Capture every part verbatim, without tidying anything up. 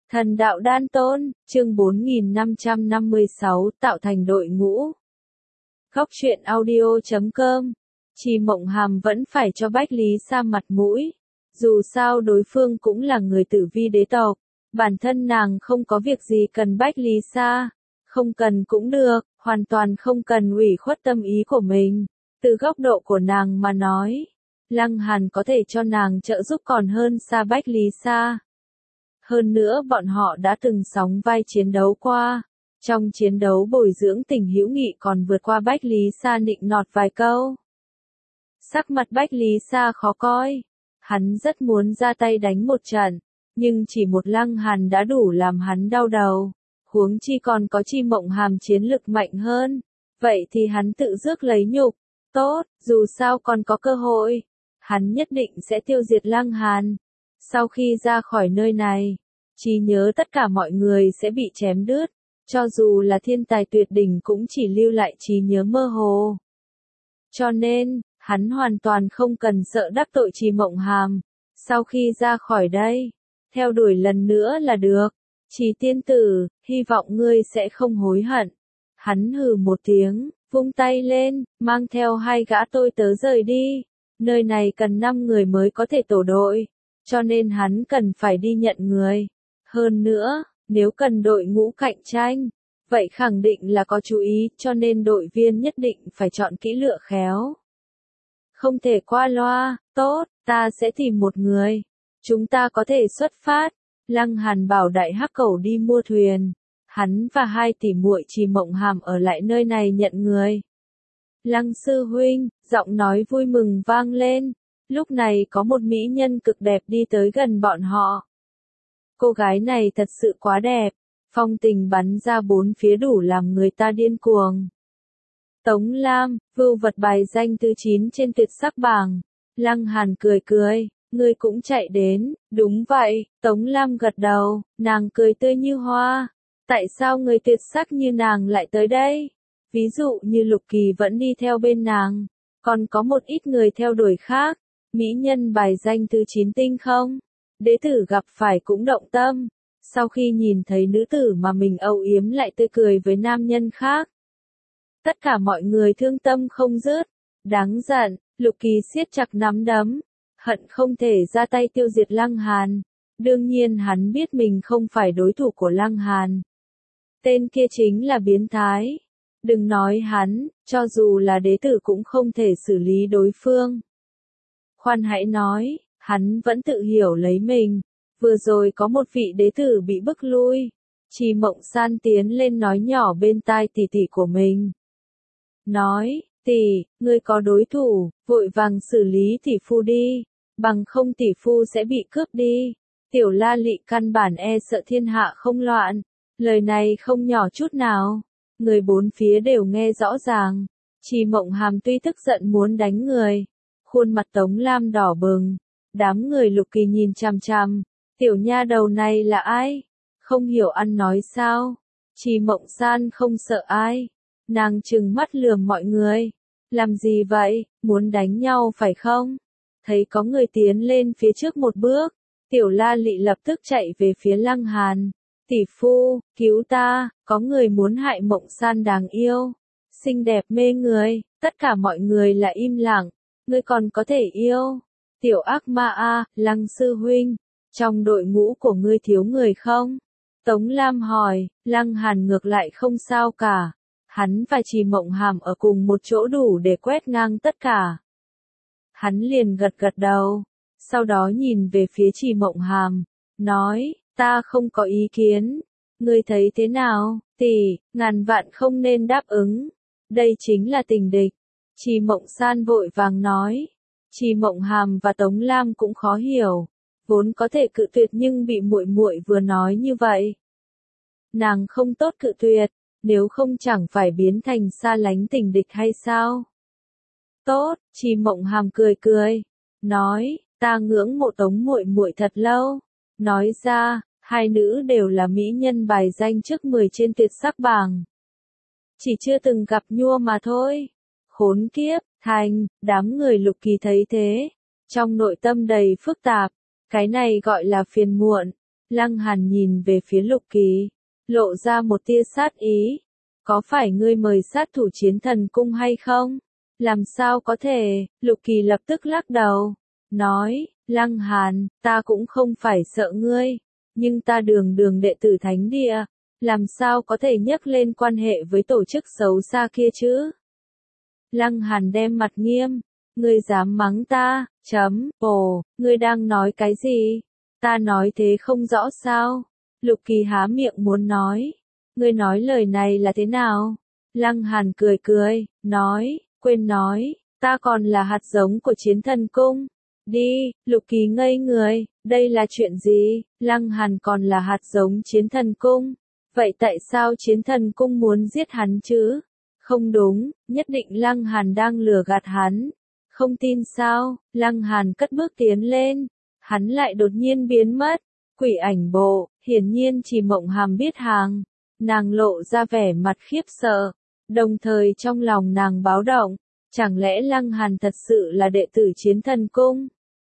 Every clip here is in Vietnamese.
Thần đạo đan tôn, chương bốn nghìn năm trăm năm mươi sáu, tạo thành đội ngũ. Góc truyện audio chấm com. Trì Mộng Hàm vẫn phải cho Bách Lý Sa mặt mũi. Dù sao đối phương cũng là người Tử Vi đế tộc. Bản thân nàng không có việc gì cần Bách Lý Sa. Không cần cũng được, hoàn toàn không cần ủy khuất tâm ý của mình. Từ góc độ của nàng mà nói, Lăng Hàn có thể cho nàng trợ giúp còn hơn xa Bách Lý Sa. Hơn nữa bọn họ đã từng sóng vai chiến đấu qua. Trong chiến đấu bồi dưỡng tình hữu nghị còn vượt qua Bách Lý Sa nịnh nọt vài câu. Sắc mặt Bách Lý Sa khó coi. Hắn rất muốn ra tay đánh một trận. Nhưng chỉ một Lăng Hàn đã đủ làm hắn đau đầu. Huống chi còn có Trì Mộng Hàm chiến lực mạnh hơn. Vậy thì hắn tự rước lấy nhục. Tốt, dù sao còn có cơ hội. Hắn nhất định sẽ tiêu diệt Lăng Hàn. Sau khi ra khỏi nơi này, trí nhớ tất cả mọi người sẽ bị chém đứt, cho dù là thiên tài tuyệt đỉnh cũng chỉ lưu lại trí nhớ mơ hồ. Cho nên, hắn hoàn toàn không cần sợ đắc tội Trì Mộng Hàm. Sau khi ra khỏi đây, theo đuổi lần nữa là được. Trì tiên tử, hy vọng ngươi sẽ không hối hận. Hắn hừ một tiếng, vung tay lên, mang theo hai gã tôi tớ rời đi. Nơi này cần năm người mới có thể tổ đội. Cho nên hắn cần phải đi nhận người. Hơn nữa, nếu cần đội ngũ cạnh tranh, vậy khẳng định là có chú ý, cho nên đội viên nhất định phải chọn kỹ lựa khéo. Không thể qua loa, tốt, ta sẽ tìm một người. Chúng ta có thể xuất phát. Lăng Hàn bảo Đại Hắc Cẩu đi mua thuyền. Hắn và hai tỷ muội Trì Mộng Hàm ở lại nơi này nhận người. Lăng sư huynh, giọng nói vui mừng vang lên. Lúc này có một mỹ nhân cực đẹp đi tới gần bọn họ. Cô gái này thật sự quá đẹp, phong tình bắn ra bốn phía đủ làm người ta điên cuồng. Tống Lam, vưu vật bài danh thứ chín trên tuyệt sắc bảng. Lăng Hàn cười cười, ngươi cũng chạy đến, đúng vậy, Tống Lam gật đầu, nàng cười tươi như hoa. Tại sao người tuyệt sắc như nàng lại tới đây? Ví dụ như Lục Kỳ vẫn đi theo bên nàng, còn có một ít người theo đuổi khác. Mỹ nhân bài danh thứ chín tinh không? Đế tử gặp phải cũng động tâm. Sau khi nhìn thấy nữ tử mà mình âu yếm lại tươi cười với nam nhân khác. Tất cả mọi người thương tâm không dứt. Đáng giận, Lục Kỳ siết chặt nắm đấm. Hận không thể ra tay tiêu diệt Lăng Hàn. Đương nhiên hắn biết mình không phải đối thủ của Lăng Hàn. Tên kia chính là biến thái. Đừng nói hắn, cho dù là đế tử cũng không thể xử lý đối phương. Khoan hãy nói, hắn vẫn tự hiểu lấy mình. Vừa rồi có một vị đế tử bị bức lui. Trì Mộng San tiến lên nói nhỏ bên tai tỷ tỷ của mình. Nói, tỷ, ngươi có đối thủ, vội vàng xử lý tỷ phu đi. Bằng không tỷ phu sẽ bị cướp đi. Tiểu La Lị căn bản e sợ thiên hạ không loạn. Lời này không nhỏ chút nào. Người bốn phía đều nghe rõ ràng. Trì Mộng Hàm tuy tức giận muốn đánh người. Khuôn mặt Tống Lam đỏ bừng. Đám người Lục Kỳ nhìn chằm chằm. Tiểu nha đầu này là ai? Không hiểu ăn nói sao? Trì Mộng San không sợ ai. Nàng trừng mắt lườm mọi người. Làm gì vậy? Muốn đánh nhau phải không? Thấy có người tiến lên phía trước một bước. Tiểu La Lị lập tức chạy về phía Lăng Hàn. Tỷ phu, cứu ta, có người muốn hại Mộng San đáng yêu. Xinh đẹp mê người, tất cả mọi người là im lặng. Ngươi còn có thể yêu. Tiểu ác ma a, Lăng sư huynh, trong đội ngũ của ngươi thiếu người không? Tống Lam hỏi. Lăng Hàn ngược lại không sao cả. Hắn và Trì Mộng Hàm ở cùng một chỗ đủ để quét ngang tất cả. Hắn liền gật gật đầu. Sau đó nhìn về phía Trì Mộng Hàm. Nói, ta không có ý kiến. Ngươi thấy thế nào, tỷ, ngàn vạn không nên đáp ứng. Đây chính là tình địch. Trì Mộng San vội vàng nói. Trì Mộng Hàm và Tống Lam cũng khó hiểu. Vốn có thể cự tuyệt nhưng bị muội muội vừa nói như vậy. Nàng không tốt cự tuyệt, nếu không chẳng phải biến thành xa lánh tình địch hay sao? Tốt, Trì Mộng Hàm cười cười. Nói, ta ngưỡng mộ Tống muội muội thật lâu. Nói ra, hai nữ đều là mỹ nhân bài danh trước mười trên tuyệt sắc bảng. Chỉ chưa từng gặp nhua mà thôi. Khốn kiếp, thành, đám người Lục Kỳ thấy thế. Trong nội tâm đầy phức tạp. Cái này gọi là phiền muộn. Lăng Hàn nhìn về phía Lục Kỳ, lộ ra một tia sát ý. Có phải ngươi mời sát thủ Chiến Thần Cung hay không? Làm sao có thể? Lục Kỳ lập tức lắc đầu, nói, Lăng Hàn, ta cũng không phải sợ ngươi, nhưng ta đường đường đệ tử thánh địa, làm sao có thể nhắc lên quan hệ với tổ chức xấu xa kia chứ? Lăng Hàn đem mặt nghiêm, ngươi dám mắng ta, chấm, ồ, ngươi đang nói cái gì? Ta nói thế không rõ sao? Lục Kỳ há miệng muốn nói, ngươi nói lời này là thế nào? Lăng Hàn cười cười, nói, quên nói, ta còn là hạt giống của Chiến Thần Cung. Đi, Lục Kỳ ngây người, đây là chuyện gì? Lăng Hàn còn là hạt giống Chiến Thần Cung. Vậy tại sao Chiến Thần Cung muốn giết hắn chứ? Không đúng, nhất định Lăng Hàn đang lừa gạt hắn. Không tin sao? Lăng Hàn cất bước tiến lên, hắn lại đột nhiên biến mất. Quỷ ảnh bộ, hiển nhiên chỉ Mộng Hàm biết hàng. Nàng lộ ra vẻ mặt khiếp sợ, đồng thời trong lòng nàng báo động. Chẳng lẽ Lăng Hàn thật sự là đệ tử Chiến Thần Cung?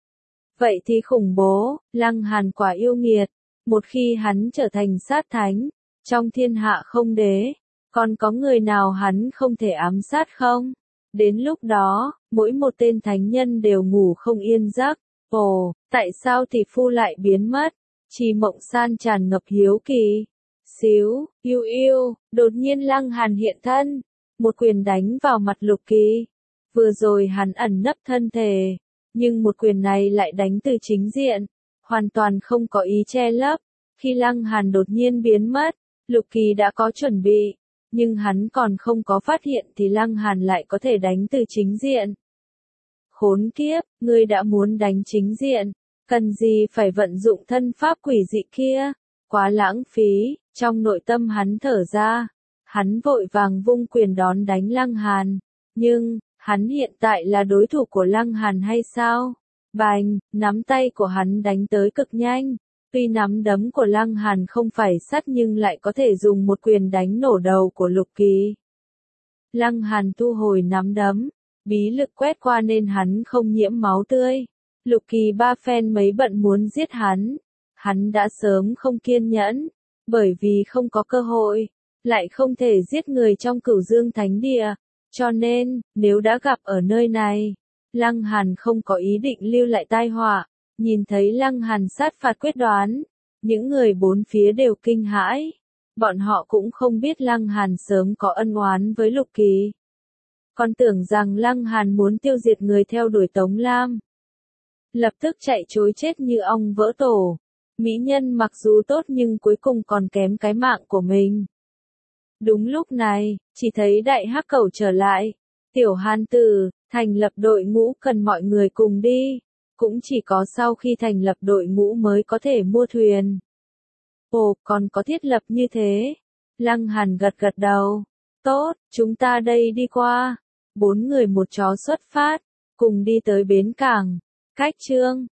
Vậy thì khủng bố, Lăng Hàn quả yêu nghiệt. Một khi hắn trở thành sát thánh, trong thiên hạ không đế, còn có người nào hắn không thể ám sát không? Đến lúc đó, mỗi một tên thánh nhân đều ngủ không yên giấc. Ồ, tại sao tỷ phu lại biến mất? Chỉ Mộng San tràn ngập hiếu kỳ. Xíu, yêu yêu, đột nhiên Lăng Hàn hiện thân, một quyền đánh vào mặt Lục Kỳ. Vừa rồi hắn ẩn nấp thân thể, nhưng một quyền này lại đánh từ chính diện, hoàn toàn không có ý che lấp. Khi Lăng Hàn đột nhiên biến mất, Lục Kỳ đã có chuẩn bị, nhưng hắn còn không có phát hiện thì Lăng Hàn lại có thể đánh từ chính diện. Khốn kiếp, ngươi đã muốn đánh chính diện, cần gì phải vận dụng thân pháp quỷ dị kia, quá lãng phí. Trong nội tâm hắn thở ra, hắn vội vàng vung quyền đón đánh Lăng Hàn, nhưng, hắn hiện tại là đối thủ của Lăng Hàn hay sao? Bành, nắm tay của hắn đánh tới cực nhanh, tuy nắm đấm của Lăng Hàn không phải sắt nhưng lại có thể dùng một quyền đánh nổ đầu của Lục Kỳ. Lăng Hàn thu hồi nắm đấm, bí lực quét qua nên hắn không nhiễm máu tươi. Lục Kỳ ba phen mấy bận muốn giết hắn, hắn đã sớm không kiên nhẫn, bởi vì không có cơ hội, lại không thể giết người trong Cửu Dương Thánh Địa, cho nên, nếu đã gặp ở nơi này, Lăng Hàn không có ý định lưu lại tai họa. Nhìn thấy Lăng Hàn sát phạt quyết đoán, những người bốn phía đều kinh hãi, bọn họ cũng không biết Lăng Hàn sớm có ân oán với Lục Kỳ, còn tưởng rằng Lăng Hàn muốn tiêu diệt người theo đuổi Tống Lam, lập tức chạy trối chết như ong vỡ tổ. Mỹ nhân mặc dù tốt nhưng cuối cùng còn kém cái mạng của mình. Đúng lúc này, chỉ thấy Đại Hắc Cẩu trở lại. Tiểu Hàn Tử, thành lập đội ngũ cần mọi người cùng đi. Cũng chỉ có sau khi thành lập đội ngũ mới có thể mua thuyền. Ồ, còn có thiết lập như thế. Lăng Hàn gật gật đầu. Tốt, chúng ta đây đi qua. Bốn người một chó xuất phát, cùng đi tới bến cảng. Cách chương